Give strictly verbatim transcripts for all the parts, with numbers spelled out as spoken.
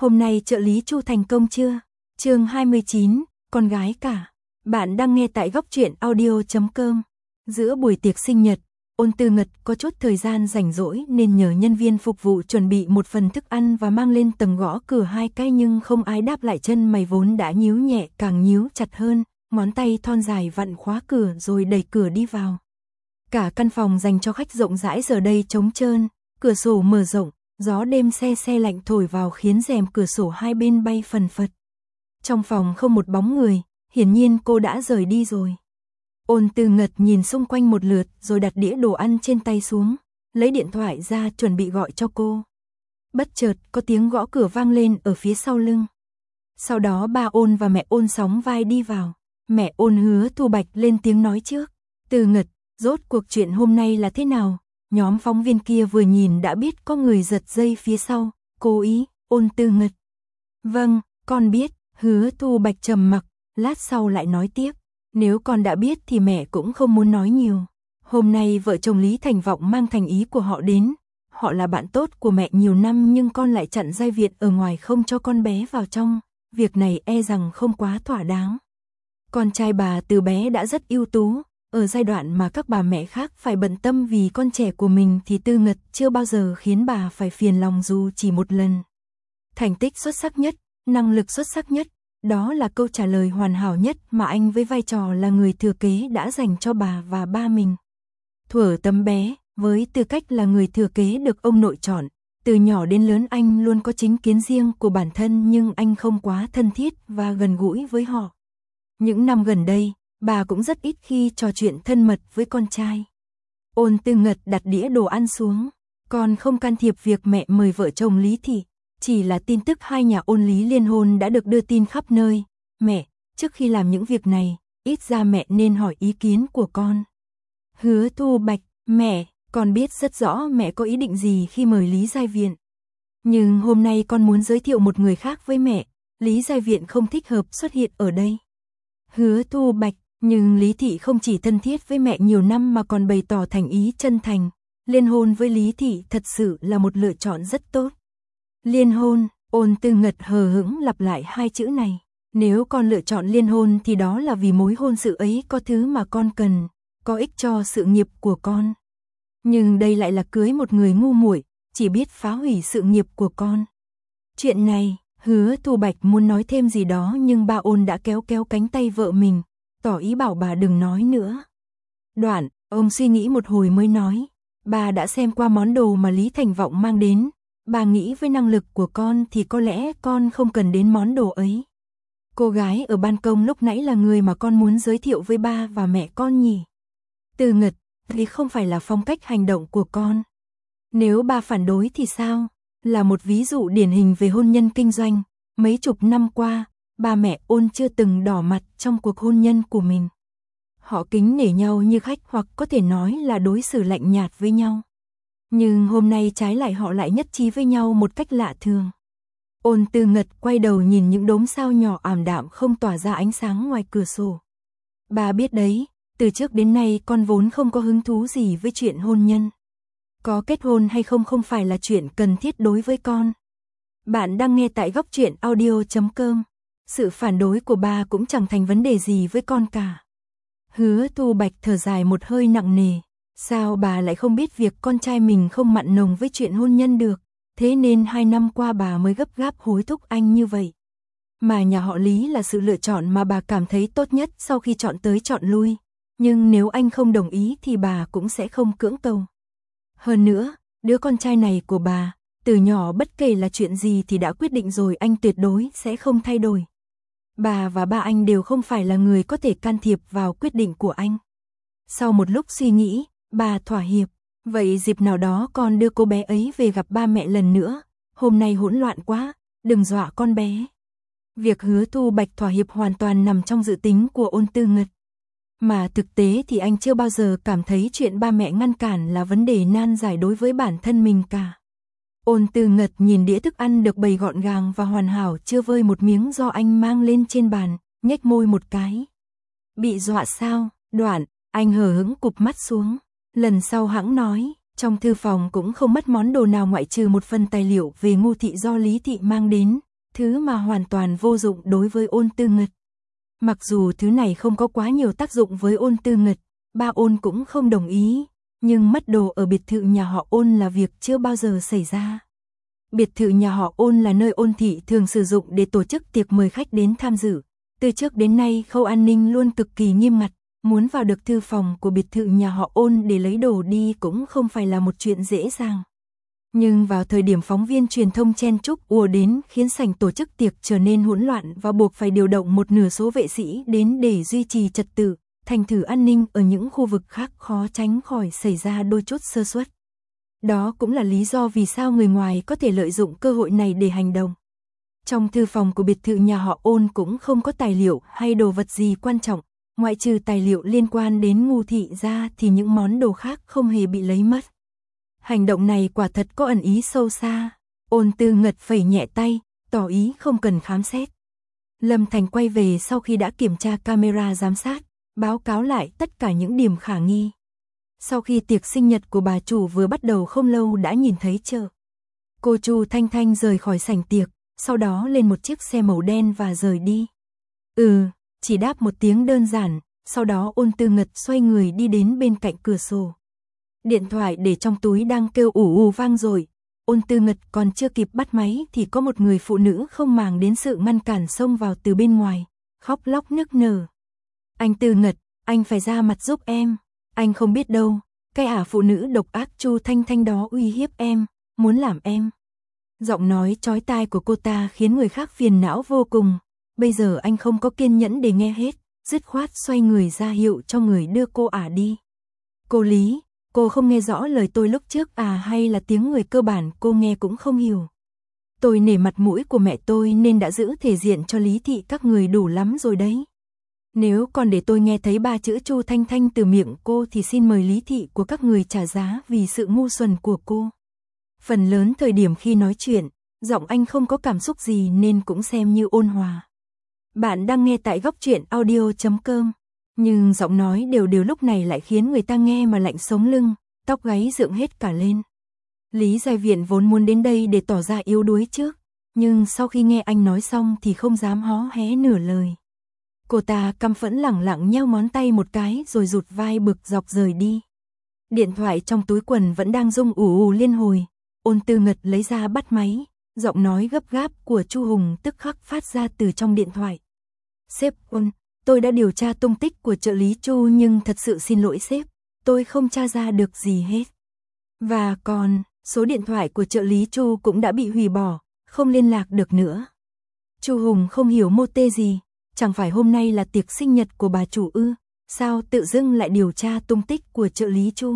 Hôm nay trợ lý Chu thành công chưa? Chương hai mươi chín, con gái cả. Bạn đang nghe tại góc truyện audio chấm com. Giữa buổi tiệc sinh nhật, Ôn Tư Ngật có chút thời gian rảnh rỗi nên nhờ nhân viên phục vụ chuẩn bị một phần thức ăn và mang lên tầng gõ cửa hai cái, nhưng không ai đáp lại. Chân mày vốn đã nhíu nhẹ càng nhíu chặt hơn, ngón tay thon dài vặn khóa cửa rồi đẩy cửa đi vào. Cả căn phòng dành cho khách rộng rãi giờ đây trống trơn, cửa sổ mở rộng, gió đêm se se lạnh thổi vào khiến rèm cửa sổ hai bên bay phần phật. Trong phòng không một bóng người, hiển nhiên cô đã rời đi rồi. Ôn Tư Ngật nhìn xung quanh một lượt rồi đặt đĩa đồ ăn trên tay xuống, lấy điện thoại ra chuẩn bị gọi cho cô. Bất chợt có tiếng gõ cửa vang lên ở phía sau lưng. Sau đó ba Ôn và mẹ Ôn sóng vai đi vào. Mẹ Ôn Hứa Thu Bạch lên tiếng nói trước. Tư Ngật, rốt cuộc chuyện hôm nay là thế nào? Nhóm phóng viên kia vừa nhìn đã biết có người giật dây phía sau. Cố ý, Ôn Tư Ngật. Vâng, con biết. Hứa Thu Bạch trầm mặc, lát sau lại nói tiếp. Nếu con đã biết thì mẹ cũng không muốn nói nhiều. Hôm nay vợ chồng Lý Thành Vọng mang thành ý của họ đến. Họ là bạn tốt của mẹ nhiều năm nhưng con lại chặn giai viện ở ngoài không cho con bé vào trong. Việc này e rằng không quá thỏa đáng. Con trai bà từ bé đã rất ưu tú. Ở giai đoạn mà các bà mẹ khác phải bận tâm vì con trẻ của mình thì Tư Ngật chưa bao giờ khiến bà phải phiền lòng dù chỉ một lần. Thành tích xuất sắc nhất, năng lực xuất sắc nhất, đó là câu trả lời hoàn hảo nhất mà anh với vai trò là người thừa kế đã dành cho bà và ba mình. Thuở tấm bé, với tư cách là người thừa kế được ông nội chọn, từ nhỏ đến lớn anh luôn có chính kiến riêng của bản thân nhưng anh không quá thân thiết và gần gũi với họ. Những năm gần đây, bà cũng rất ít khi trò chuyện thân mật với con trai. Ôn Tư Ngật đặt đĩa đồ ăn xuống. Con không can thiệp việc mẹ mời vợ chồng Lý Thị. Chỉ là tin tức hai nhà Ôn Lý liên hôn đã được đưa tin khắp nơi. Mẹ, trước khi làm những việc này, ít ra mẹ nên hỏi ý kiến của con. Hứa Thu Bạch, mẹ, con biết rất rõ mẹ có ý định gì khi mời Lý Giai Viện. Nhưng hôm nay con muốn giới thiệu một người khác với mẹ. Lý Giai Viện không thích hợp xuất hiện ở đây. Hứa Thu Bạch, nhưng Lý Thị không chỉ thân thiết với mẹ nhiều năm mà còn bày tỏ thành ý chân thành. Liên hôn với Lý Thị thật sự là một lựa chọn rất tốt. Liên hôn, Ôn Tư Ngật hờ hững lặp lại hai chữ này. Nếu con lựa chọn liên hôn thì đó là vì mối hôn sự ấy có thứ mà con cần, có ích cho sự nghiệp của con. Nhưng đây lại là cưới một người ngu muội, chỉ biết phá hủy sự nghiệp của con. Chuyện này, Hứa Thu Bạch muốn nói thêm gì đó nhưng ba Ôn đã kéo kéo cánh tay vợ mình, tỏ ý bảo bà đừng nói nữa. Đoạn, ông suy nghĩ một hồi mới nói, bà đã xem qua món đồ mà Lý Thành Vọng mang đến. Bà nghĩ với năng lực của con thì có lẽ con không cần đến món đồ ấy. Cô gái ở ban công lúc nãy là người mà con muốn giới thiệu với ba và mẹ con nhỉ? Tư Ngật, thì không phải là phong cách hành động của con. Nếu ba phản đối thì sao? Là một ví dụ điển hình về hôn nhân kinh doanh. Mấy chục năm qua, ba mẹ Ôn chưa từng đỏ mặt trong cuộc hôn nhân của mình. Họ kính nể nhau như khách hoặc có thể nói là đối xử lạnh nhạt với nhau. Nhưng hôm nay trái lại họ lại nhất trí với nhau một cách lạ thường. Ôn Tư Ngật quay đầu nhìn những đốm sao nhỏ ảm đạm không tỏa ra ánh sáng ngoài cửa sổ. Bà biết đấy, từ trước đến nay con vốn không có hứng thú gì với chuyện hôn nhân. Có kết hôn hay không không phải là chuyện cần thiết đối với con. Bạn đang nghe tại góc truyện audio chấm com. Sự phản đối của bà cũng chẳng thành vấn đề gì với con cả. Hứa Thu Bạch thở dài một hơi nặng nề. Sao bà lại không biết việc con trai mình không mặn nồng với chuyện hôn nhân được, thế nên hai năm qua bà mới gấp gáp hối thúc anh như vậy. Mà nhà họ Lý là sự lựa chọn mà bà cảm thấy tốt nhất sau khi chọn tới chọn lui, nhưng nếu anh không đồng ý thì bà cũng sẽ không cưỡng cầu. Hơn nữa, đứa con trai này của bà, từ nhỏ bất kể là chuyện gì thì đã quyết định rồi, anh tuyệt đối sẽ không thay đổi. Bà và ba anh đều không phải là người có thể can thiệp vào quyết định của anh. Sau một lúc suy nghĩ, bà thỏa hiệp, vậy dịp nào đó con đưa cô bé ấy về gặp ba mẹ lần nữa, hôm nay hỗn loạn quá, đừng dọa con bé. Việc Hứa Thu Bạch thỏa hiệp hoàn toàn nằm trong dự tính của Ôn Tư Ngật. Mà thực tế thì anh chưa bao giờ cảm thấy chuyện ba mẹ ngăn cản là vấn đề nan giải đối với bản thân mình cả. Ôn Tư Ngật nhìn đĩa thức ăn được bày gọn gàng và hoàn hảo chưa vơi một miếng do anh mang lên trên bàn, nhếch môi một cái. Bị dọa sao? Đoạn, anh hờ hững cụp mắt xuống. Lần sau hãng nói, trong thư phòng cũng không mất món đồ nào ngoại trừ một phần tài liệu về Ngô Thị do Lý Thị mang đến, thứ mà hoàn toàn vô dụng đối với Ôn Tư Ngật. Mặc dù thứ này không có quá nhiều tác dụng với Ôn Tư Ngật, ba Ôn cũng không đồng ý, nhưng mất đồ ở biệt thự nhà họ Ôn là việc chưa bao giờ xảy ra. Biệt thự nhà họ Ôn là nơi Ôn thị thường sử dụng để tổ chức tiệc mời khách đến tham dự. Từ trước đến nay khâu an ninh luôn cực kỳ nghiêm ngặt, muốn vào được thư phòng của biệt thự nhà họ Ôn để lấy đồ đi cũng không phải là một chuyện dễ dàng. Nhưng vào thời điểm phóng viên truyền thông chen chúc ùa đến khiến sảnh tổ chức tiệc trở nên hỗn loạn và buộc phải điều động một nửa số vệ sĩ đến để duy trì trật tự, thành thử an ninh ở những khu vực khác khó tránh khỏi xảy ra đôi chút sơ suất. Đó cũng là lý do vì sao người ngoài có thể lợi dụng cơ hội này để hành động. Trong thư phòng của biệt thự nhà họ Ôn cũng không có tài liệu hay đồ vật gì quan trọng, ngoại trừ tài liệu liên quan đến Ngô thị ra thì những món đồ khác không hề bị lấy mất. Hành động này quả thật có ẩn ý sâu xa. Ôn Tư Ngật phẩy nhẹ tay, tỏ ý không cần khám xét. Lâm Thành quay về sau khi đã kiểm tra camera giám sát, báo cáo lại tất cả những điểm khả nghi. Sau khi tiệc sinh nhật của bà chủ vừa bắt đầu không lâu đã nhìn thấy chờ. Cô Chu Thanh Thanh rời khỏi sảnh tiệc, sau đó lên một chiếc xe màu đen và rời đi. Ừ, chỉ đáp một tiếng đơn giản, sau đó Ôn Tư Ngật xoay người đi đến bên cạnh cửa sổ. Điện thoại để trong túi đang kêu ù ù vang rồi. Ôn Tư Ngật còn chưa kịp bắt máy thì có một người phụ nữ không màng đến sự ngăn cản xông vào từ bên ngoài, khóc lóc nức nở. Anh Tư Ngật, anh phải ra mặt giúp em. Anh không biết đâu, cái ả phụ nữ độc ác Chu Thanh Thanh đó uy hiếp em, muốn làm em. Giọng nói chói tai của cô ta khiến người khác phiền não vô cùng. Bây giờ anh không có kiên nhẫn để nghe hết, dứt khoát xoay người ra hiệu cho người đưa cô ả đi. Cô Lý, cô không nghe rõ lời tôi lúc trước à, hay là tiếng người cơ bản cô nghe cũng không hiểu. Tôi nể mặt mũi của mẹ tôi nên đã giữ thể diện cho Lý thị các người đủ lắm rồi đấy. Nếu còn để tôi nghe thấy ba chữ Chu Thanh Thanh từ miệng cô thì xin mời Lý thị của các người trả giá vì sự ngu xuẩn của cô. Phần lớn thời điểm khi nói chuyện, giọng anh không có cảm xúc gì nên cũng xem như ôn hòa. Bạn đang nghe tại góc truyện audio chấm com. Nhưng giọng nói đều đều lúc này lại khiến người ta nghe mà lạnh sống lưng, tóc gáy dựng hết cả lên. Lý Giai Viện vốn muốn đến đây để tỏ ra yếu đuối trước, nhưng sau khi nghe anh nói xong thì không dám hó hé nửa lời. Cô ta căm phẫn lẳng lặng nheo ngón tay một cái rồi rụt vai bực dọc rời đi. Điện thoại trong túi quần vẫn đang rung ù ù liên hồi. Ôn Tư Ngật lấy ra bắt máy, giọng nói gấp gáp của Chu Hùng tức khắc phát ra từ trong điện thoại. Sếp Ôn, tôi đã điều tra tung tích của trợ lý Chu nhưng thật sự xin lỗi sếp, tôi không tra ra được gì hết. Và còn, số điện thoại của trợ lý Chu cũng đã bị hủy bỏ, không liên lạc được nữa. Chu Hùng không hiểu mô tê gì, chẳng phải hôm nay là tiệc sinh nhật của bà chủ ư, sao tự dưng lại điều tra tung tích của trợ lý Chu.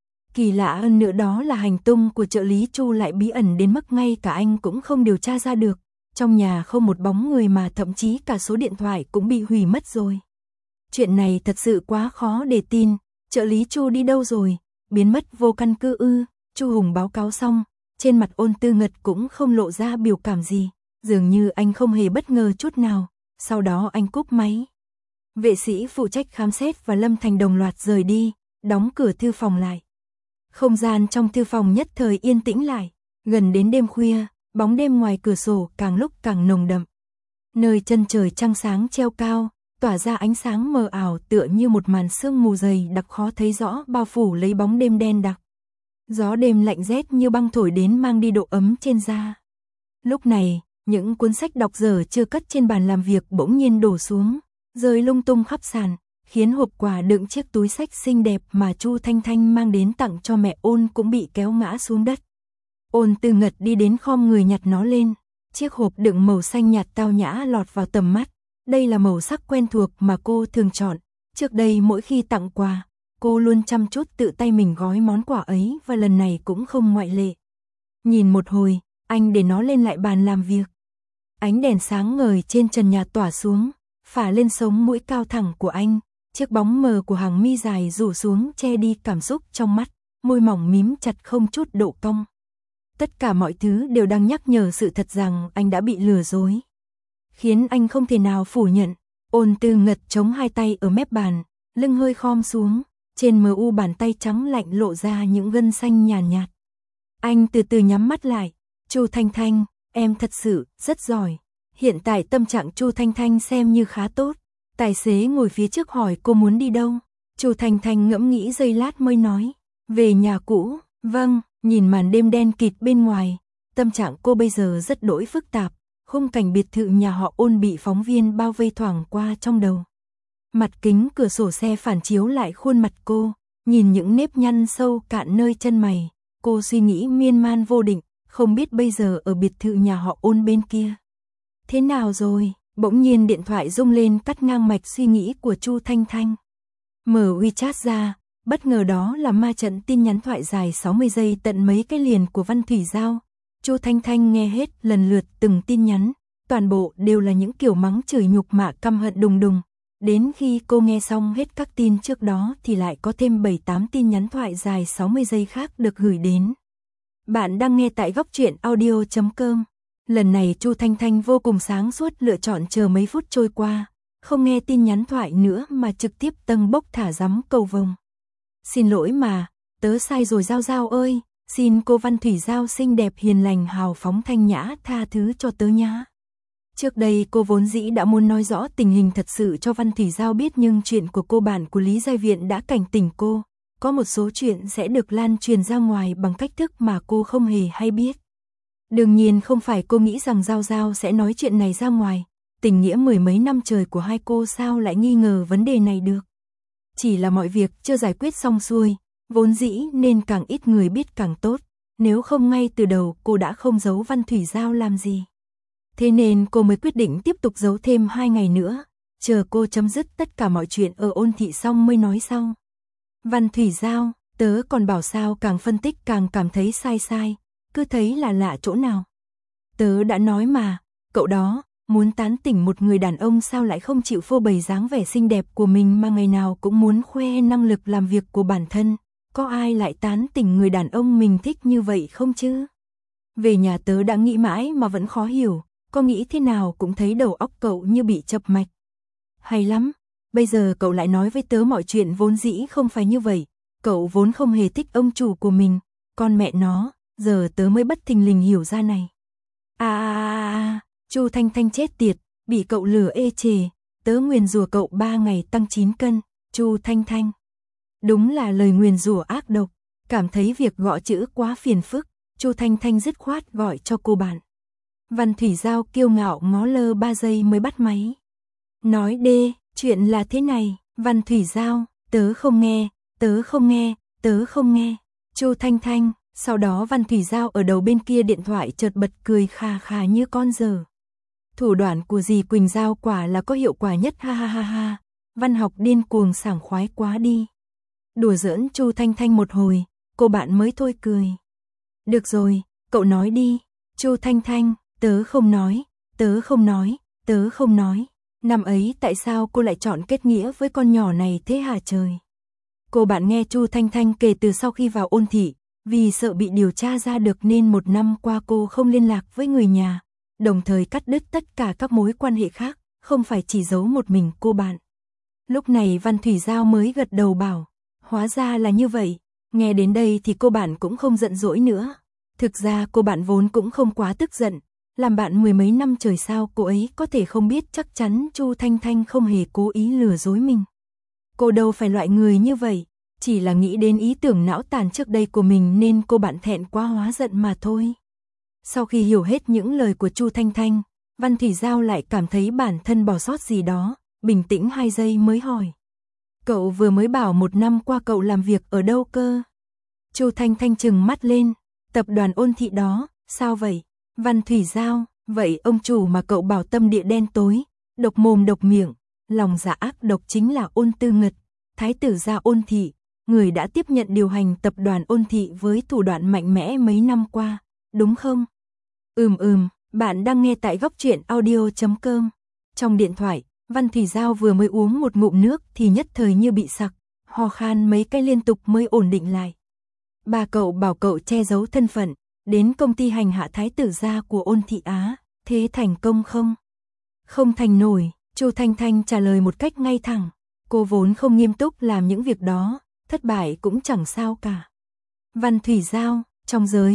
Kỳ lạ hơn nữa đó là hành tung của trợ lý Chu lại bí ẩn đến mức ngay cả anh cũng không điều tra ra được. Trong nhà không một bóng người mà thậm chí cả số điện thoại cũng bị hủy mất rồi. Chuyện này thật sự quá khó để tin, trợ lý Chu đi đâu rồi, biến mất vô căn cứ ư? Chu Hùng báo cáo xong, trên mặt Ôn Tư Ngật cũng không lộ ra biểu cảm gì, dường như anh không hề bất ngờ chút nào, sau đó anh cúp máy. Vệ sĩ phụ trách khám xét và Lâm Thành đồng loạt rời đi, đóng cửa thư phòng lại. Không gian trong thư phòng nhất thời yên tĩnh lại, gần đến đêm khuya, bóng đêm ngoài cửa sổ càng lúc càng nồng đậm. Nơi chân trời trăng sáng treo cao, tỏa ra ánh sáng mờ ảo tựa như một màn sương mù dày đặc khó thấy rõ bao phủ lấy bóng đêm đen đặc. Gió đêm lạnh rét như băng thổi đến mang đi độ ấm trên da. Lúc này, những cuốn sách đọc dở chưa cất trên bàn làm việc bỗng nhiên đổ xuống, rơi lung tung khắp sàn, khiến hộp quà đựng chiếc túi sách xinh đẹp mà Chu Thanh Thanh mang đến tặng cho mẹ Ôn cũng bị kéo ngã xuống đất. Ôn Tư Ngật đi đến khom người nhặt nó lên, chiếc hộp đựng màu xanh nhạt tao nhã lọt vào tầm mắt. Đây là màu sắc quen thuộc mà cô thường chọn, trước đây mỗi khi tặng quà, cô luôn chăm chút tự tay mình gói món quà ấy và lần này cũng không ngoại lệ. Nhìn một hồi, anh để nó lên lại bàn làm việc. Ánh đèn sáng ngời trên trần nhà tỏa xuống, phả lên sống mũi cao thẳng của anh, chiếc bóng mờ của hàng mi dài rủ xuống che đi cảm xúc trong mắt, môi mỏng mím chặt không chút độ cong. Tất cả mọi thứ đều đang nhắc nhở sự thật rằng anh đã bị lừa dối, khiến anh không thể nào phủ nhận. Ôn Tư Ngật chống hai tay ở mép bàn, lưng hơi khom xuống, trên mờ u bàn tay trắng lạnh lộ ra những gân xanh nhàn nhạt, nhạt. Anh từ từ nhắm mắt lại, Chu Thanh Thanh, em thật sự rất giỏi. Hiện tại tâm trạng Chu Thanh Thanh xem như khá tốt. Tài xế ngồi phía trước hỏi cô muốn đi đâu. Chu Thanh Thanh ngẫm nghĩ giây lát mới nói, về nhà cũ. Vâng, nhìn màn đêm đen kịt bên ngoài, tâm trạng cô bây giờ rất đỗi phức tạp. Khung cảnh biệt thự nhà họ Ôn bị phóng viên bao vây thoảng qua trong đầu. Mặt kính cửa sổ xe phản chiếu lại khuôn mặt cô, nhìn những nếp nhăn sâu cạn nơi chân mày, cô suy nghĩ miên man vô định, không biết bây giờ ở biệt thự nhà họ Ôn bên kia. Thế nào rồi? Bỗng nhiên điện thoại rung lên cắt ngang mạch suy nghĩ của Chu Thanh Thanh. Mở WeChat ra, bất ngờ đó là ma trận tin nhắn thoại dài sáu mươi giây tận mấy cái liền của Văn Thủy Giao. Chu Thanh Thanh nghe hết lần lượt từng tin nhắn, toàn bộ đều là những kiểu mắng chửi nhục mạ căm hận đùng đùng. Đến khi cô nghe xong hết các tin trước đó thì lại có thêm bảy tám tin nhắn thoại dài sáu mươi giây khác được gửi đến. Bạn đang nghe tại góc truyện audio chấm com. Lần này Chu Thanh Thanh vô cùng sáng suốt lựa chọn chờ mấy phút trôi qua, không nghe tin nhắn thoại nữa mà trực tiếp tâng bốc thả rắm cầu vồng. Xin lỗi mà, tớ sai rồi Giao Giao ơi, xin cô Văn Thủy Giao xinh đẹp hiền lành hào phóng thanh nhã tha thứ cho tớ nhá. Trước đây cô vốn dĩ đã muốn nói rõ tình hình thật sự cho Văn Thủy Giao biết, nhưng chuyện của cô bạn của Lý Giai Viện đã cảnh tỉnh cô, có một số chuyện sẽ được lan truyền ra ngoài bằng cách thức mà cô không hề hay biết. Đương nhiên không phải cô nghĩ rằng Giao Giao sẽ nói chuyện này ra ngoài, tình nghĩa mười mấy năm trời của hai cô sao lại nghi ngờ vấn đề này được. Chỉ là mọi việc chưa giải quyết xong xuôi, vốn dĩ nên càng ít người biết càng tốt, nếu không ngay từ đầu cô đã không giấu Văn Thủy Giao làm gì. Thế nên cô mới quyết định tiếp tục giấu thêm hai ngày nữa, chờ cô chấm dứt tất cả mọi chuyện ở Ôn thị xong mới nói sau. Văn Thủy Giao, tớ còn bảo sao càng phân tích càng cảm thấy sai sai, cứ thấy là lạ chỗ nào. Tớ đã nói mà, cậu đó, muốn tán tỉnh một người đàn ông sao lại không chịu phô bày dáng vẻ xinh đẹp của mình mà ngày nào cũng muốn khoe năng lực làm việc của bản thân. Có ai lại tán tỉnh người đàn ông mình thích như vậy không chứ? Về nhà tớ đã nghĩ mãi mà vẫn khó hiểu, có nghĩ thế nào cũng thấy đầu óc cậu như bị chập mạch. Hay lắm, bây giờ cậu lại nói với tớ mọi chuyện vốn dĩ không phải như vậy, cậu vốn không hề thích ông chủ của mình, con mẹ nó, giờ tớ mới bất thình lình hiểu ra này. À à à à, Chu Thanh Thanh chết tiệt, bị cậu lừa ê chề, tớ nguyền rủa cậu ba ngày tăng chín cân, Chu Thanh Thanh. Đúng là lời nguyền rủa ác độc, cảm thấy việc gõ chữ quá phiền phức, Chu Thanh Thanh dứt khoát gọi cho cô bạn. Văn Thủy Giao kiêu ngạo ngó lơ ba giây mới bắt máy. Nói đê, chuyện là thế này, Văn Thủy Giao, tớ không nghe, tớ không nghe, tớ không nghe. Chu Thanh Thanh, sau đó Văn Thủy Giao ở đầu bên kia điện thoại chợt bật cười khà khà như con dở. Thủ đoạn của dì Quỳnh Giao quả là có hiệu quả nhất, ha ha ha ha. Văn học điên cuồng sảng khoái quá đi. Đùa giỡn Chu Thanh Thanh một hồi, cô bạn mới thôi cười. Được rồi, cậu nói đi. Chu Thanh Thanh, tớ không nói, tớ không nói, tớ không nói. Năm ấy tại sao cô lại chọn kết nghĩa với con nhỏ này thế hả trời? Cô bạn nghe Chu Thanh Thanh kể từ sau khi vào Ôn thị, vì sợ bị điều tra ra được nên một năm qua cô không liên lạc với người nhà, đồng thời cắt đứt tất cả các mối quan hệ khác, không phải chỉ giấu một mình cô bạn. Lúc này Văn Thủy Giao mới gật đầu bảo, hóa ra là như vậy. Nghe đến đây thì cô bạn cũng không giận dỗi nữa. Thực ra cô bạn vốn cũng không quá tức giận, làm bạn mười mấy năm trời sao cô ấy có thể không biết chắc chắn Chu Thanh Thanh không hề cố ý lừa dối mình. Cô đâu phải loại người như vậy, chỉ là nghĩ đến ý tưởng não tàn trước đây của mình nên cô bạn thẹn quá hóa giận mà thôi. Sau khi hiểu hết những lời của Chu Thanh Thanh, Văn Thủy Giao lại cảm thấy bản thân bỏ sót gì đó, bình tĩnh hai giây mới hỏi. Cậu vừa mới bảo một năm qua cậu làm việc ở đâu cơ? Chu Thanh Thanh trừng mắt lên, tập đoàn Ôn thị đó, sao vậy? Văn Thủy Giao, vậy ông chủ mà cậu bảo tâm địa đen tối, độc mồm độc miệng, lòng dạ ác độc chính là Ôn Tư Ngật, thái tử gia Ôn thị, người đã tiếp nhận điều hành tập đoàn Ôn thị với thủ đoạn mạnh mẽ mấy năm qua, đúng không? Ừm ừm, bạn đang nghe tại góc truyện audio chấm com. Trong điện thoại, Văn Thủy Giao vừa mới uống một ngụm nước thì nhất thời như bị sặc, ho khan mấy cái liên tục mới ổn định lại. Bà cậu bảo cậu che giấu thân phận, đến công ty hành hạ thái tử gia của Ôn thị Á, thế thành công không? Không thành nổi, Chu Thanh Thanh trả lời một cách ngay thẳng, cô vốn không nghiêm túc làm những việc đó, thất bại cũng chẳng sao cả. Văn Thủy Giao, trong giới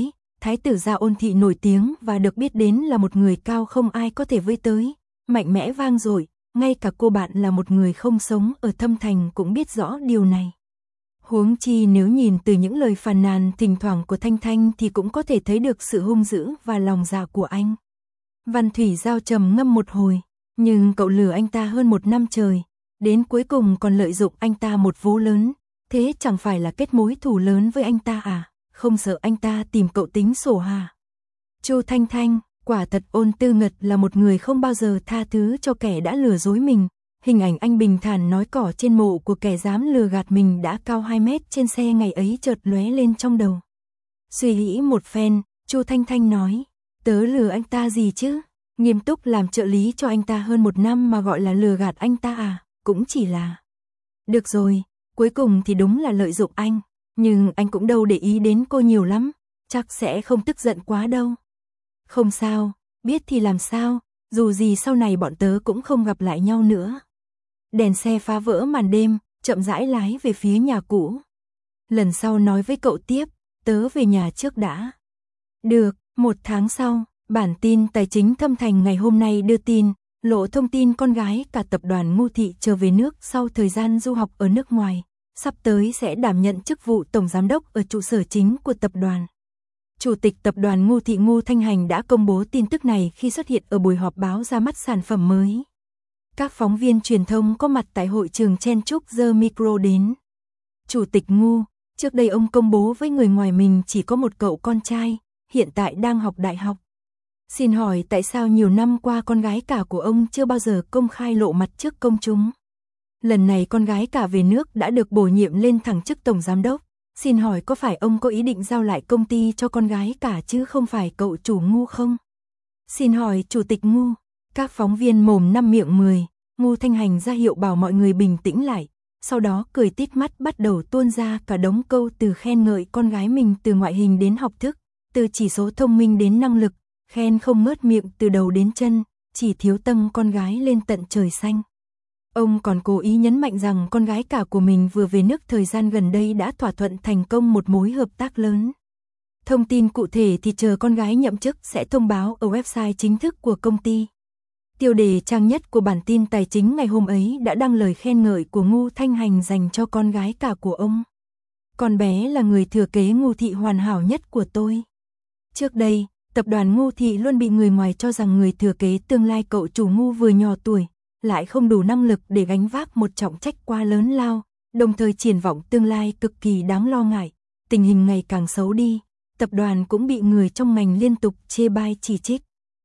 Thái tử gia Ôn thị nổi tiếng và được biết đến là một người cao không ai có thể với tới, mạnh mẽ vang dội, ngay cả cô bạn là một người không sống ở Thâm Thành cũng biết rõ điều này. Huống chi nếu nhìn từ những lời phàn nàn thỉnh thoảng của Thanh Thanh thì cũng có thể thấy được sự hung dữ và lòng dạ của anh. Văn Thủy Giao trầm ngâm một hồi, nhưng cậu lừa anh ta hơn một năm trời, đến cuối cùng còn lợi dụng anh ta một vố lớn, thế chẳng phải là kết mối thù lớn với anh ta à, không sợ anh ta tìm cậu tính sổ hả? Chu Thanh Thanh, quả thật Ôn Tư Ngật là một người không bao giờ tha thứ cho kẻ đã lừa dối mình. Hình ảnh anh bình thản nói cỏ trên mộ của kẻ dám lừa gạt mình đã cao hai mét trên xe ngày ấy chợt lóe lên trong đầu. Suy nghĩ một phen, Chu Thanh Thanh nói, tớ lừa anh ta gì chứ? Nghiêm túc làm trợ lý cho anh ta hơn một năm mà gọi là lừa gạt anh ta à? Cũng chỉ là... Được rồi, cuối cùng thì đúng là lợi dụng anh, nhưng anh cũng đâu để ý đến cô nhiều lắm, chắc sẽ không tức giận quá đâu. Không sao, biết thì làm sao, dù gì sau này bọn tớ cũng không gặp lại nhau nữa. Đèn xe phá vỡ màn đêm, chậm rãi lái về phía nhà cũ. Lần sau nói với cậu tiếp, tớ về nhà trước đã. Được, một tháng sau, bản tin Tài chính Thâm Thành ngày hôm nay đưa tin, lộ thông tin con gái cả tập đoàn Ngô Thị trở về nước sau thời gian du học ở nước ngoài, sắp tới sẽ đảm nhận chức vụ tổng giám đốc ở trụ sở chính của tập đoàn. Chủ tịch tập đoàn Ngô Thị Ngô Thanh Hành đã công bố tin tức này khi xuất hiện ở buổi họp báo ra mắt sản phẩm mới. Các phóng viên truyền thông có mặt tại hội trường chen chúc giơ micro đến. Chủ tịch Ngô, trước đây ông công bố với người ngoài mình chỉ có một cậu con trai, hiện tại đang học đại học. Xin hỏi tại sao nhiều năm qua con gái cả của ông chưa bao giờ công khai lộ mặt trước công chúng? Lần này con gái cả về nước đã được bổ nhiệm lên thẳng chức tổng giám đốc. Xin hỏi có phải ông có ý định giao lại công ty cho con gái cả chứ không phải cậu chủ Ngô không? Xin hỏi chủ tịch Ngô. Các phóng viên mồm năm miệng mười, Ngô Thanh Hành ra hiệu bảo mọi người bình tĩnh lại, sau đó cười tít mắt bắt đầu tuôn ra cả đống câu từ khen ngợi con gái mình từ ngoại hình đến học thức, từ chỉ số thông minh đến năng lực, khen không ngớt miệng từ đầu đến chân, chỉ thiếu tâng con gái lên tận trời xanh. Ông còn cố ý nhấn mạnh rằng con gái cả của mình vừa về nước thời gian gần đây đã thỏa thuận thành công một mối hợp tác lớn. Thông tin cụ thể thì chờ con gái nhậm chức sẽ thông báo ở website chính thức của công ty. Tiêu đề trang nhất của bản tin tài chính ngày hôm ấy đã đăng lời khen ngợi của Ngô Thanh Hành dành cho con gái cả của ông. Con bé là người thừa kế Ngô Thị hoàn hảo nhất của tôi. Trước đây, tập đoàn Ngô Thị luôn bị người ngoài cho rằng người thừa kế tương lai cậu chủ Ngô vừa nhỏ tuổi, lại không đủ năng lực để gánh vác một trọng trách quá lớn lao, đồng thời triển vọng tương lai cực kỳ đáng lo ngại. Tình hình ngày càng xấu đi, tập đoàn cũng bị người trong ngành liên tục chê bai chỉ trích.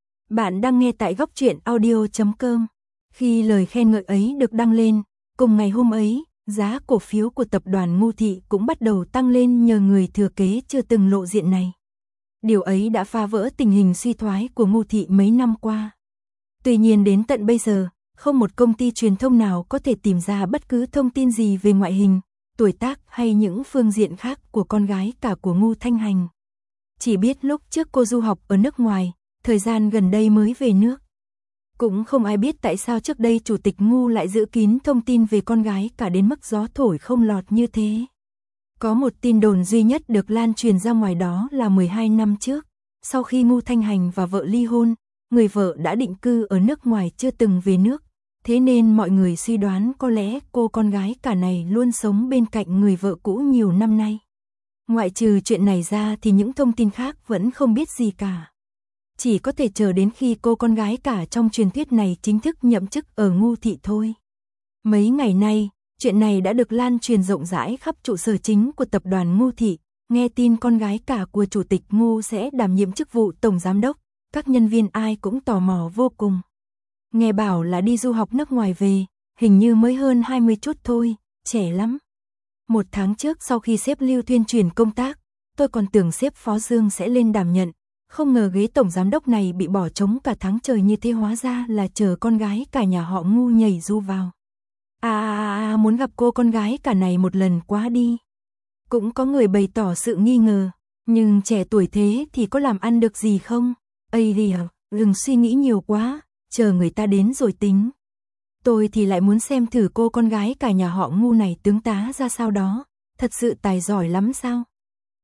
Bạn đang nghe tại góc truyện audio chấm com. Khi lời khen ngợi ấy được đăng lên, cùng ngày hôm ấy, giá cổ phiếu của tập đoàn Ngô Thị cũng bắt đầu tăng lên nhờ người thừa kế chưa từng lộ diện này. Điều ấy đã phá vỡ tình hình suy thoái của Ngô Thị mấy năm qua. Tuy nhiên đến tận bây giờ, không một công ty truyền thông nào có thể tìm ra bất cứ thông tin gì về ngoại hình, tuổi tác hay những phương diện khác của con gái cả của Ngô Thanh Hành. Chỉ biết lúc trước cô du học ở nước ngoài, thời gian gần đây mới về nước. Cũng không ai biết tại sao trước đây chủ tịch Ngô lại giữ kín thông tin về con gái cả đến mức gió thổi không lọt như thế. Có một tin đồn duy nhất được lan truyền ra ngoài đó là mười hai năm trước, sau khi Ngô Thanh Hành và vợ ly hôn, người vợ đã định cư ở nước ngoài chưa từng về nước, thế nên mọi người suy đoán có lẽ cô con gái cả này luôn sống bên cạnh người vợ cũ nhiều năm nay. Ngoại trừ chuyện này ra thì những thông tin khác vẫn không biết gì cả. Chỉ có thể chờ đến khi cô con gái cả trong truyền thuyết này chính thức nhậm chức ở Ngô Thị thôi. Mấy ngày nay, chuyện này đã được lan truyền rộng rãi khắp trụ sở chính của tập đoàn Ngô Thị. Nghe tin con gái cả của chủ tịch Ngô sẽ đảm nhiệm chức vụ tổng giám đốc, các nhân viên ai cũng tò mò vô cùng. Nghe bảo là đi du học nước ngoài về, hình như mới hơn hai mươi chút thôi, trẻ lắm. Một tháng trước sau khi sếp Lưu Thuyên chuyển công tác, tôi còn tưởng sếp Phó Dương sẽ lên đảm nhận, không ngờ ghế tổng giám đốc này bị bỏ trống cả tháng trời như thế, hóa ra là chờ con gái cả nhà họ Ngô nhảy du vào. À, à, à muốn gặp cô con gái cả này một lần quá đi. Cũng có người bày tỏ sự nghi ngờ, nhưng trẻ tuổi thế thì có làm ăn được gì không? Ây đi à, đừng suy nghĩ nhiều quá, chờ người ta đến rồi tính. Tôi thì lại muốn xem thử cô con gái cả nhà họ Ngô này tướng tá ra sao đó, thật sự tài giỏi lắm sao?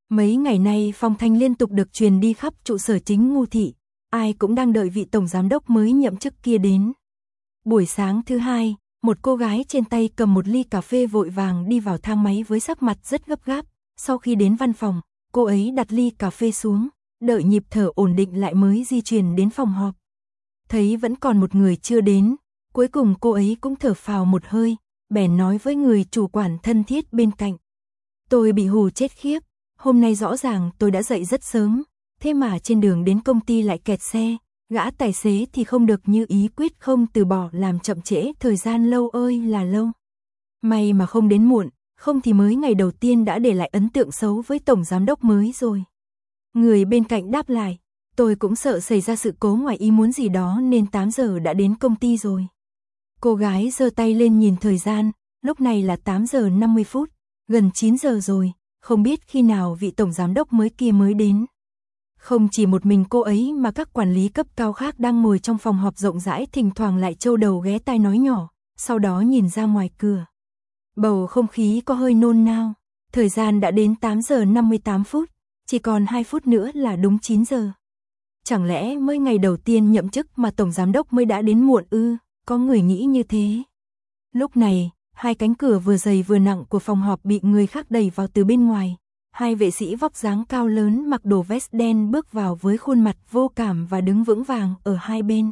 Mấy ngày nay phong thanh liên tục được truyền đi khắp trụ sở chính Ngô thị, ai cũng đang đợi vị tổng giám đốc mới nhậm chức kia đến. Buổi sáng thứ hai, một cô gái trên tay cầm một ly cà phê vội vàng đi vào thang máy với sắc mặt rất gấp gáp. Sau khi đến văn phòng, cô ấy đặt ly cà phê xuống, đợi nhịp thở ổn định lại mới di chuyển đến phòng họp. Thấy vẫn còn một người chưa đến, cuối cùng cô ấy cũng thở phào một hơi, bèn nói với người chủ quản thân thiết bên cạnh. Tôi bị hù chết khiếp, hôm nay rõ ràng tôi đã dậy rất sớm, thế mà trên đường đến công ty lại kẹt xe, gã tài xế thì không được như ý quyết không từ bỏ làm chậm trễ thời gian lâu ơi là lâu. May mà không đến muộn, không thì mới ngày đầu tiên đã để lại ấn tượng xấu với tổng giám đốc mới rồi. Người bên cạnh đáp lại, tôi cũng sợ xảy ra sự cố ngoài ý muốn gì đó nên tám giờ đã đến công ty rồi. Cô gái giơ tay lên nhìn thời gian, lúc này là tám giờ năm mươi phút, gần chín giờ rồi, không biết khi nào vị tổng giám đốc mới kia mới đến. Không chỉ một mình cô ấy mà các quản lý cấp cao khác đang ngồi trong phòng họp rộng rãi thỉnh thoảng lại trâu đầu ghé tai nói nhỏ, sau đó nhìn ra ngoài cửa. Bầu không khí có hơi nôn nao, thời gian đã đến tám giờ năm mươi tám phút, chỉ còn hai phút nữa là đúng chín giờ. Chẳng lẽ mới ngày đầu tiên nhậm chức mà tổng giám đốc mới đã đến muộn ư, có người nghĩ như thế. Lúc này, hai cánh cửa vừa dày vừa nặng của phòng họp bị người khác đẩy vào từ bên ngoài. Hai vệ sĩ vóc dáng cao lớn mặc đồ vest đen bước vào với khuôn mặt vô cảm và đứng vững vàng ở hai bên.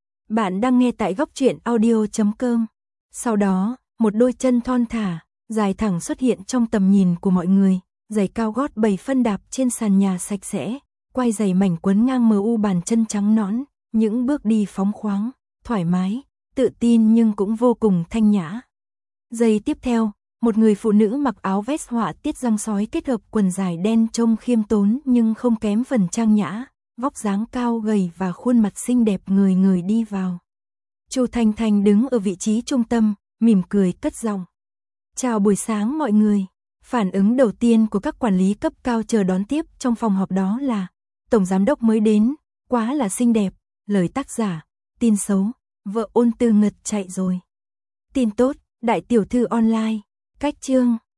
Bạn đang nghe tại góc truyện audio chấm com. Sau đó, một đôi chân thon thả, dài thẳng xuất hiện trong tầm nhìn của mọi người, giày cao gót bảy phân đạp trên sàn nhà sạch sẽ, quai giày mảnh quấn ngang mờ u bàn chân trắng nõn, những bước đi phóng khoáng, thoải mái, tự tin nhưng cũng vô cùng thanh nhã. Giây tiếp theo, một người phụ nữ mặc áo vest họa tiết răng sói kết hợp quần dài đen trông khiêm tốn nhưng không kém phần trang nhã, vóc dáng cao gầy và khuôn mặt xinh đẹp người người đi vào. Chu Thanh Thanh đứng ở vị trí trung tâm, mỉm cười cất giọng. Chào buổi sáng mọi người. Phản ứng đầu tiên của các quản lý cấp cao chờ đón tiếp trong phòng họp đó là tổng giám đốc mới đến, quá là xinh đẹp. Lời tác giả, tin xấu, vợ Ôn Tư Ngật chạy rồi. Tin tốt, đại tiểu thư online, cách chương.